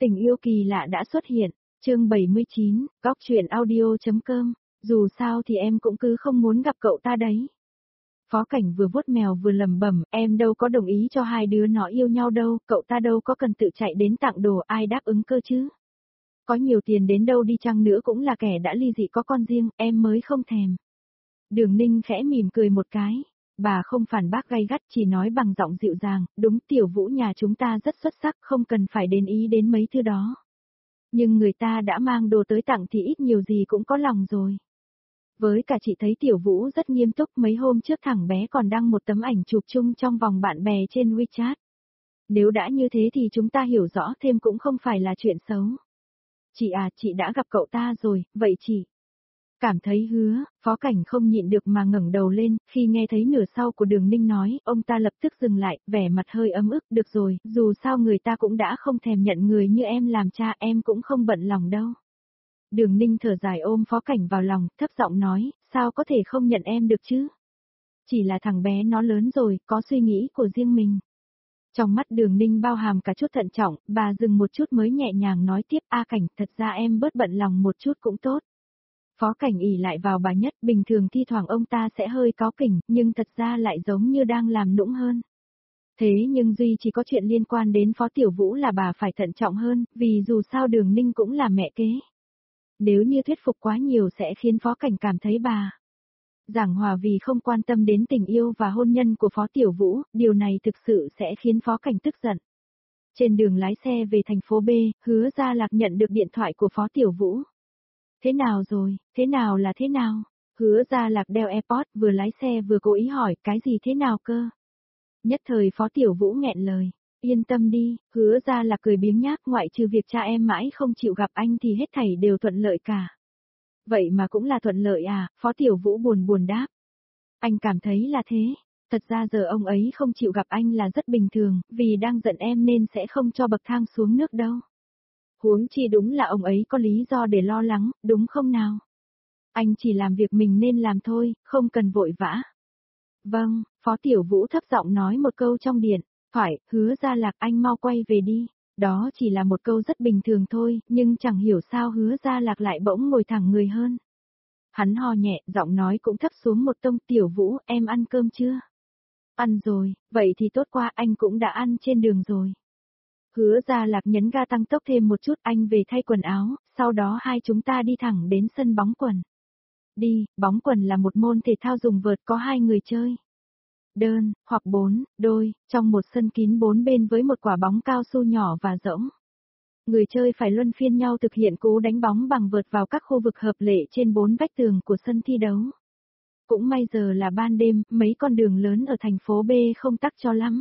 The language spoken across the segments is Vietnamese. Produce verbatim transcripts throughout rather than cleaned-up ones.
Tình yêu kỳ lạ đã xuất hiện, chương bảy mươi chín, góc truyện audio.com, dù sao thì em cũng cứ không muốn gặp cậu ta đấy. Phó Cảnh vừa vuốt mèo vừa lẩm bẩm, em đâu có đồng ý cho hai đứa nó yêu nhau đâu, cậu ta đâu có cần tự chạy đến tặng đồ, ai đáp ứng cơ chứ. Có nhiều tiền đến đâu đi chăng nữa cũng là kẻ đã ly dị có con riêng, em mới không thèm. Đường Ninh khẽ mỉm cười một cái, bà không phản bác gay gắt, chỉ nói bằng giọng dịu dàng, đúng, Tiểu Vũ nhà chúng ta rất xuất sắc, không cần phải đến ý đến mấy thứ đó. Nhưng người ta đã mang đồ tới tặng thì ít nhiều gì cũng có lòng rồi. Với cả chị thấy Tiểu Vũ rất nghiêm túc, mấy hôm trước thằng bé còn đăng một tấm ảnh chụp chung trong vòng bạn bè trên WeChat. Nếu đã như thế thì chúng ta hiểu rõ thêm cũng không phải là chuyện xấu. Chị à, chị đã gặp cậu ta rồi, vậy chị... Cảm thấy hứa, Phó Cảnh không nhịn được mà ngẩng đầu lên, khi nghe thấy nửa sau của Đường Ninh nói, ông ta lập tức dừng lại, vẻ mặt hơi ấm ức, được rồi, dù sao người ta cũng đã không thèm nhận người như em làm cha, em cũng không bận lòng đâu. Đường Ninh thở dài ôm Phó Cảnh vào lòng, thấp giọng nói, sao có thể không nhận em được chứ? Chỉ là thằng bé nó lớn rồi, có suy nghĩ của riêng mình. Trong mắt Đường Ninh bao hàm cả chút thận trọng, bà dừng một chút mới nhẹ nhàng nói tiếp, A Cảnh, thật ra em bớt bận lòng một chút cũng tốt. Phó Cảnh ỉ lại vào bà nhất, bình thường thi thoảng ông ta sẽ hơi cáu kỉnh, nhưng thật ra lại giống như đang làm nũng hơn. Thế nhưng duy chỉ có chuyện liên quan đến Phó Tiểu Vũ là bà phải thận trọng hơn, vì dù sao Đường Ninh cũng là mẹ kế. Nếu như thuyết phục quá nhiều sẽ khiến Phó Cảnh cảm thấy bà giảng hòa vì không quan tâm đến tình yêu và hôn nhân của Phó Tiểu Vũ, điều này thực sự sẽ khiến Phó Cảnh tức giận. Trên đường lái xe về thành phố B, Hứa Gia Lạc nhận được điện thoại của Phó Tiểu Vũ. Thế nào rồi, thế nào là thế nào? Hứa Gia Lạc đeo AirPods vừa lái xe vừa cố ý hỏi, cái gì thế nào cơ? Nhất thời Phó Tiểu Vũ nghẹn lời, yên tâm đi, Hứa Gia Lạc cười biếng nhác, ngoại trừ việc cha em mãi không chịu gặp anh thì hết thảy đều thuận lợi cả. Vậy mà cũng là thuận lợi à, Phó Tiểu Vũ buồn buồn đáp. Anh cảm thấy là thế, thật ra giờ ông ấy không chịu gặp anh là rất bình thường, vì đang giận em nên sẽ không cho bậc thang xuống nước đâu. Huống chi đúng là ông ấy có lý do để lo lắng, đúng không nào? Anh chỉ làm việc mình nên làm thôi, không cần vội vã. Vâng, Phó Tiểu Vũ thấp giọng nói một câu trong điện thoại, Hứa Gia Lạc, anh mau quay về đi. Đó chỉ là một câu rất bình thường thôi, nhưng chẳng hiểu sao Hứa Gia Lạc lại bỗng ngồi thẳng người hơn. Hắn ho nhẹ, giọng nói cũng thấp xuống một tông, Tiểu Vũ, em ăn cơm chưa? Ăn rồi, vậy thì tốt quá, anh cũng đã ăn trên đường rồi. Hứa Gia Lạc nhấn ga tăng tốc thêm một chút, anh về thay quần áo, sau đó hai chúng ta đi thẳng đến sân bóng quần. Đi, bóng quần là một môn thể thao dùng vợt có hai người chơi. Đơn, hoặc bốn, đôi, trong một sân kín bốn bên với một quả bóng cao su nhỏ và rỗng. Người chơi phải luân phiên nhau thực hiện cú đánh bóng bằng vợt vào các khu vực hợp lệ trên bốn vách tường của sân thi đấu. Cũng may giờ là ban đêm, mấy con đường lớn ở thành phố B không tắc cho lắm.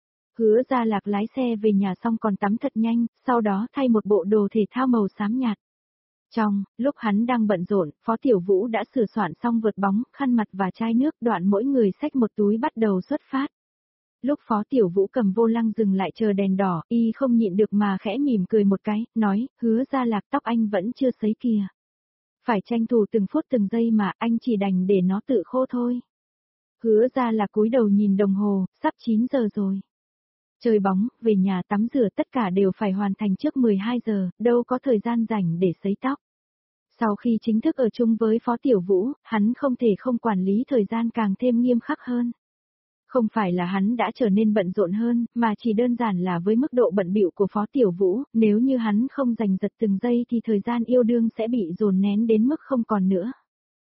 Hứa Gia Lạc lái xe về nhà xong còn tắm thật nhanh, sau đó thay một bộ đồ thể thao màu xám nhạt. Trong lúc hắn đang bận rộn, Phó Tiểu Vũ đã sửa soạn xong vợt bóng, khăn mặt và chai nước, đoạn mỗi người xách một túi bắt đầu xuất phát. Lúc Phó Tiểu Vũ cầm vô lăng dừng lại chờ đèn đỏ, y không nhịn được mà khẽ mỉm cười một cái, nói, Hứa Gia Lạc, tóc anh vẫn chưa sấy kìa. Phải tranh thủ từng phút từng giây mà, anh chỉ đành để nó tự khô thôi. Hứa Gia Lạc cúi đầu nhìn đồng hồ, sắp chín giờ rồi. Chơi bóng, về nhà tắm rửa tất cả đều phải hoàn thành trước mười hai giờ, đâu có thời gian rảnh để sấy tóc. Sau khi chính thức ở chung với Phó Tiểu Vũ, hắn không thể không quản lý thời gian càng thêm nghiêm khắc hơn. Không phải là hắn đã trở nên bận rộn hơn, mà chỉ đơn giản là với mức độ bận bịu của Phó Tiểu Vũ, nếu như hắn không giành giật từng giây thì thời gian yêu đương sẽ bị dồn nén đến mức không còn nữa.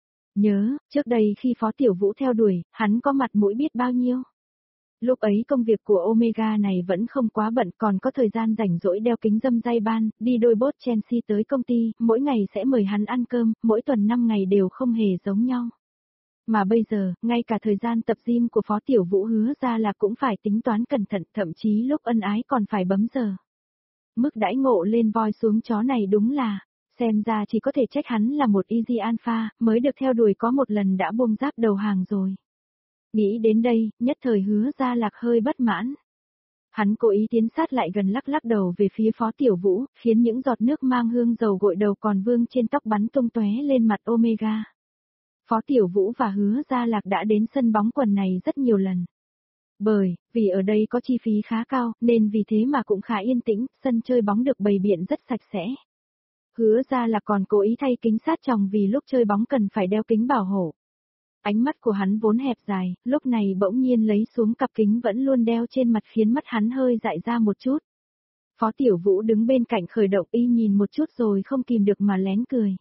Nhớ, trước đây khi Phó Tiểu Vũ theo đuổi, hắn có mặt mũi biết bao nhiêu. Lúc ấy công việc của Omega này vẫn không quá bận, còn có thời gian rảnh rỗi đeo kính râm Ray-Ban, đi đôi bốt Chelsea tới công ty, mỗi ngày sẽ mời hắn ăn cơm, mỗi tuần năm ngày đều không hề giống nhau. Mà bây giờ, ngay cả thời gian tập gym của Phó Tiểu Vũ Hứa Gia Lạc cũng phải tính toán cẩn thận, thậm chí lúc ân ái còn phải bấm giờ. Mức đãi ngộ lên voi xuống chó này đúng là, xem ra chỉ có thể trách hắn là một easy alpha, mới được theo đuổi có một lần đã buông giáp đầu hàng rồi. Nghĩ đến đây, nhất thời Hứa Gia Lạc hơi bất mãn. Hắn cố ý tiến sát lại gần, lắc lắc đầu về phía Phó Tiểu Vũ, khiến những giọt nước mang hương dầu gội đầu còn vương trên tóc bắn tung tóe lên mặt Omega. Phó Tiểu Vũ và Hứa Gia Lạc đã đến sân bóng quần này rất nhiều lần. Bởi, vì ở đây có chi phí khá cao, nên vì thế mà cũng khá yên tĩnh, sân chơi bóng được bày biện rất sạch sẽ. Hứa ra là còn cố ý thay kính sát tròng vì lúc chơi bóng cần phải đeo kính bảo hộ. Ánh mắt của hắn vốn hẹp dài, lúc này bỗng nhiên lấy xuống cặp kính vẫn luôn đeo trên mặt khiến mắt hắn hơi dại ra một chút. Phó Tiểu Vũ đứng bên cạnh khởi động y nhìn một chút rồi không kìm được mà lén cười.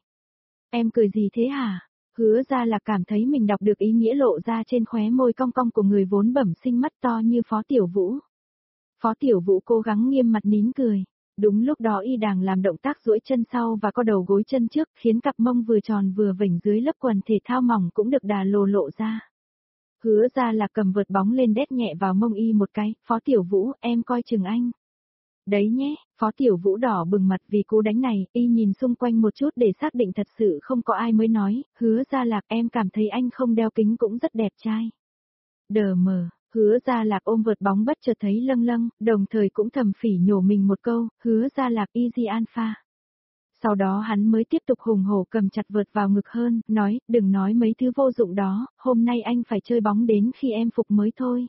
Em cười gì thế hả? Hứa ra là cảm thấy mình đọc được ý nghĩa lộ ra trên khóe môi cong cong của người vốn bẩm sinh mắt to như Phó Tiểu Vũ. Phó Tiểu Vũ cố gắng nghiêm mặt nín cười. Đúng lúc đó y đang làm động tác duỗi chân sau và co đầu gối chân trước khiến cặp mông vừa tròn vừa vểnh dưới lớp quần thể thao mỏng cũng được đà lồ lộ ra. Hứa ra là cầm vợt bóng lên đét nhẹ vào mông y một cái, Phó Tiểu Vũ, em coi chừng anh. Đấy nhé, Phó Tiểu Vũ đỏ bừng mặt vì cú đánh này, y nhìn xung quanh một chút để xác định thật sự không có ai mới nói, hứa ra lạc em cảm thấy anh không đeo kính cũng rất đẹp trai. Đờ mờ, hứa ra lạc ôm vợt bóng bất chợt thấy lâng lâng, đồng thời cũng thầm phỉ nhổ mình một câu, hứa ra lạc easy alpha. Sau đó hắn mới tiếp tục hùng hổ cầm chặt vợt vào ngực hơn, nói, đừng nói mấy thứ vô dụng đó, hôm nay anh phải chơi bóng đến khi em phục mới thôi.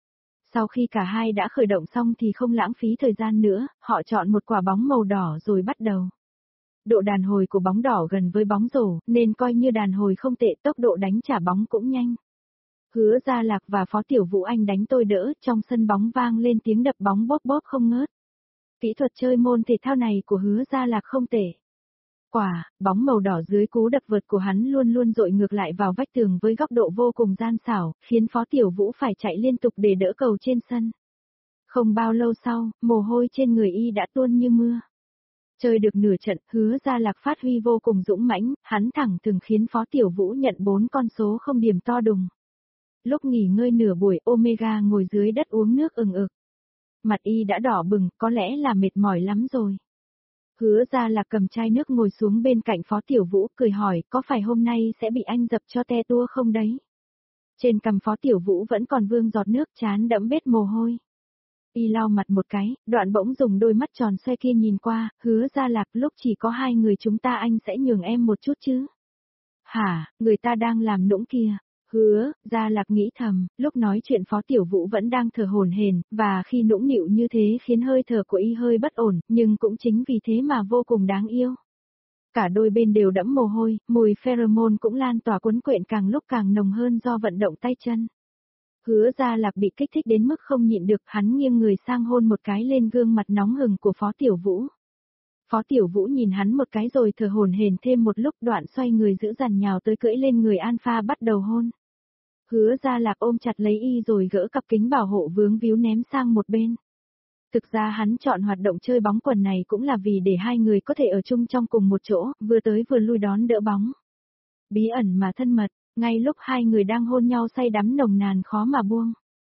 Sau khi cả hai đã khởi động xong thì không lãng phí thời gian nữa, họ chọn một quả bóng màu đỏ rồi bắt đầu. Độ đàn hồi của bóng đỏ gần với bóng rổ, nên coi như đàn hồi không tệ, tốc độ đánh trả bóng cũng nhanh. Hứa Gia Lạc và Phó Tiểu Vũ anh đánh tôi đỡ, trong sân bóng vang lên tiếng đập bóng bóp bóp không ngớt. Kỹ thuật chơi môn thể thao này của Hứa Gia Lạc không tệ. Quả, bóng màu đỏ dưới cú đập vượt của hắn luôn luôn dội ngược lại vào vách tường với góc độ vô cùng gian xảo, khiến Phó Tiểu Vũ phải chạy liên tục để đỡ cầu trên sân. Không bao lâu sau, mồ hôi trên người y đã tuôn như mưa. Chơi được nửa trận, Hứa Gia Lạc phát huy vô cùng dũng mãnh, hắn thẳng thừng khiến Phó Tiểu Vũ nhận bốn con số không điểm to đùng. Lúc nghỉ ngơi nửa buổi, Omega ngồi dưới đất uống nước ừng ực. Mặt y đã đỏ bừng, có lẽ là mệt mỏi lắm rồi. Hứa Gia Lạc cầm chai nước ngồi xuống bên cạnh Phó Tiểu Vũ, cười hỏi, có phải hôm nay sẽ bị anh dập cho te tua không đấy? Trên cằm Phó Tiểu Vũ vẫn còn vương giọt nước, trán đẫm vết mồ hôi. Y lau mặt một cái, đoạn bỗng dùng đôi mắt tròn xoe kia nhìn qua, Hứa Gia Lạc, lúc chỉ có hai người chúng ta anh sẽ nhường em một chút chứ? Hả, người ta đang làm nũng kìa. Hứa, Gia Lạc nghĩ thầm, lúc nói chuyện Phó Tiểu Vũ vẫn đang thở hổn hển, và khi nũng nịu như thế khiến hơi thở của y hơi bất ổn, nhưng cũng chính vì thế mà vô cùng đáng yêu. Cả đôi bên đều đẫm mồ hôi, mùi pheromone cũng lan tỏa cuốn quyện càng lúc càng nồng hơn do vận động tay chân. Hứa Gia Lạc bị kích thích đến mức không nhịn được, hắn nghiêng người sang hôn một cái lên gương mặt nóng hừng của Phó Tiểu Vũ. Phó Tiểu Vũ nhìn hắn một cái rồi thở hổn hển thêm một lúc, đoạn xoay người giữ dằn nhào tới cưỡi lên người Alpha bắt đầu hôn. Hứa Gia Lạc ôm chặt lấy y rồi gỡ cặp kính bảo hộ vướng víu ném sang một bên. Thực ra hắn chọn hoạt động chơi bóng quần này cũng là vì để hai người có thể ở chung trong cùng một chỗ, vừa tới vừa lui đón đỡ bóng. Bí ẩn mà thân mật, ngay lúc hai người đang hôn nhau say đắm nồng nàn khó mà buông.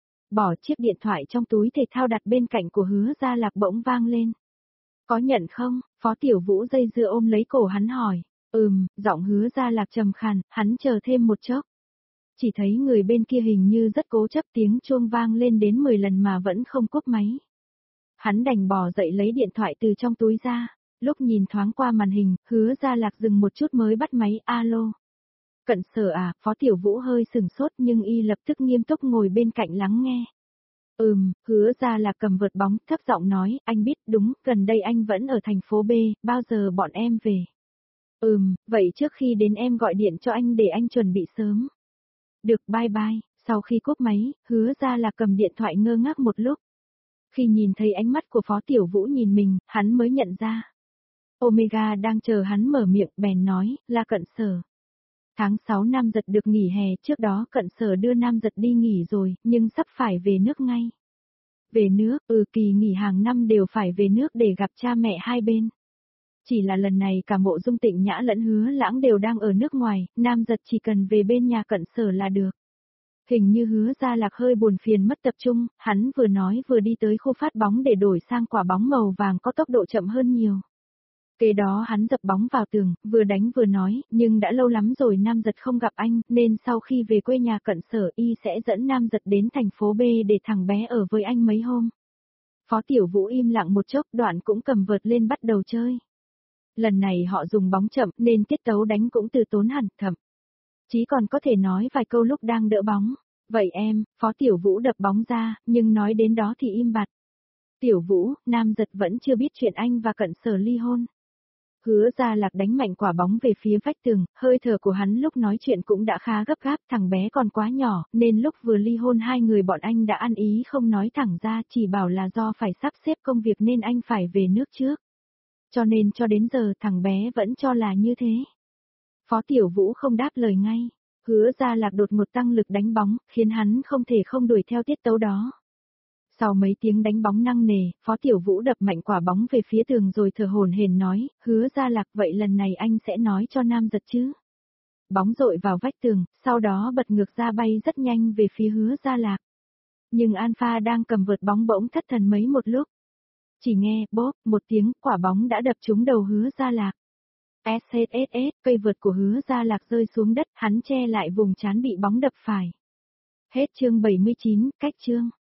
Bỏ chiếc điện thoại trong túi thể thao đặt bên cạnh của Hứa Gia Lạc bỗng vang lên. Có nhận không? Phó Tiểu Vũ dây dưa ôm lấy cổ hắn hỏi. Ừm, giọng Hứa Gia Lạc trầm khàn, hắn chờ thêm một chốc. Chỉ thấy người bên kia hình như rất cố chấp, tiếng chuông vang lên đến mười lần mà vẫn không cúp máy. Hắn đành bò dậy lấy điện thoại từ trong túi ra, lúc nhìn thoáng qua màn hình, Hứa Gia Lạc dừng một chút mới bắt máy, alo. Cận Sở à, Phó Tiểu Vũ hơi sừng sốt nhưng y lập tức nghiêm túc ngồi bên cạnh lắng nghe. Ừm, Hứa Gia Lạc cầm vợt bóng, thấp giọng nói, anh biết đúng, gần đây anh vẫn ở thành phố B, bao giờ bọn em về? Ừm, vậy trước khi đến em gọi điện cho anh để anh chuẩn bị sớm. Được, bye bye. Sau khi cúp máy, Hứa Gia Lạc cầm điện thoại ngơ ngác một lúc. Khi nhìn thấy ánh mắt của Phó Tiểu Vũ nhìn mình, hắn mới nhận ra. Omega đang chờ hắn mở miệng, bèn nói, là Cận Sở. Tháng sáu Nam Giật được nghỉ hè, trước đó Cận Sở đưa Nam Giật đi nghỉ rồi, nhưng sắp phải về nước ngay. Về nước, ừ, kỳ nghỉ hàng năm đều phải về nước để gặp cha mẹ hai bên. Chỉ là lần này cả Mộ Dung Tịnh Nhã lẫn Hứa Lãng đều đang ở nước ngoài, Nam Giật chỉ cần về bên nhà Cận Sở là được. Hình như Hứa Gia Lạc hơi buồn phiền mất tập trung, hắn vừa nói vừa đi tới khu phát bóng để đổi sang quả bóng màu vàng có tốc độ chậm hơn nhiều. Kế đó hắn dập bóng vào tường, vừa đánh vừa nói, nhưng đã lâu lắm rồi Nam Giật không gặp anh, nên sau khi về quê nhà Cận Sở y sẽ dẫn Nam Giật đến thành phố B để thằng bé ở với anh mấy hôm. Phó Tiểu Vũ im lặng một chốc, đoạn cũng cầm vợt lên bắt đầu chơi. Lần này họ dùng bóng chậm nên tiết tấu đánh cũng từ tốn hẳn, thậm chí còn có thể nói vài câu lúc đang đỡ bóng. Vậy em, Phó Tiểu Vũ đập bóng ra, nhưng nói đến đó thì im bặt. Tiểu Vũ, Nam Giật vẫn chưa biết chuyện anh và Cận Sở ly hôn. Hứa Gia Lạc đánh mạnh quả bóng về phía vách tường, hơi thở của hắn lúc nói chuyện cũng đã khá gấp gáp, thằng bé còn quá nhỏ, nên lúc vừa ly hôn hai người bọn anh đã ăn ý không nói thẳng ra, chỉ bảo là do phải sắp xếp công việc nên anh phải về nước trước. Cho nên cho đến giờ thằng bé vẫn cho là như thế. Phó Tiểu Vũ không đáp lời ngay. Hứa Gia Lạc đột ngột tăng lực đánh bóng, khiến hắn không thể không đuổi theo tiết tấu đó. Sau mấy tiếng đánh bóng năng nề, Phó Tiểu Vũ đập mạnh quả bóng về phía tường rồi thở hổn hển nói, Hứa Gia Lạc vậy lần này anh sẽ nói cho Nam Giật chứ. Bóng dội vào vách tường, sau đó bật ngược ra bay rất nhanh về phía Hứa Gia Lạc. Nhưng Alpha đang cầm vợt bóng bỗng thất thần mấy một lúc. Chỉ nghe, bốp, một tiếng, quả bóng đã đập trúng đầu Hứa Gia Lạc. ét ét ét ét, cây vợt của Hứa Gia Lạc rơi xuống đất, hắn che lại vùng trán bị bóng đập phải. Hết chương bảy mươi chín, cách chương.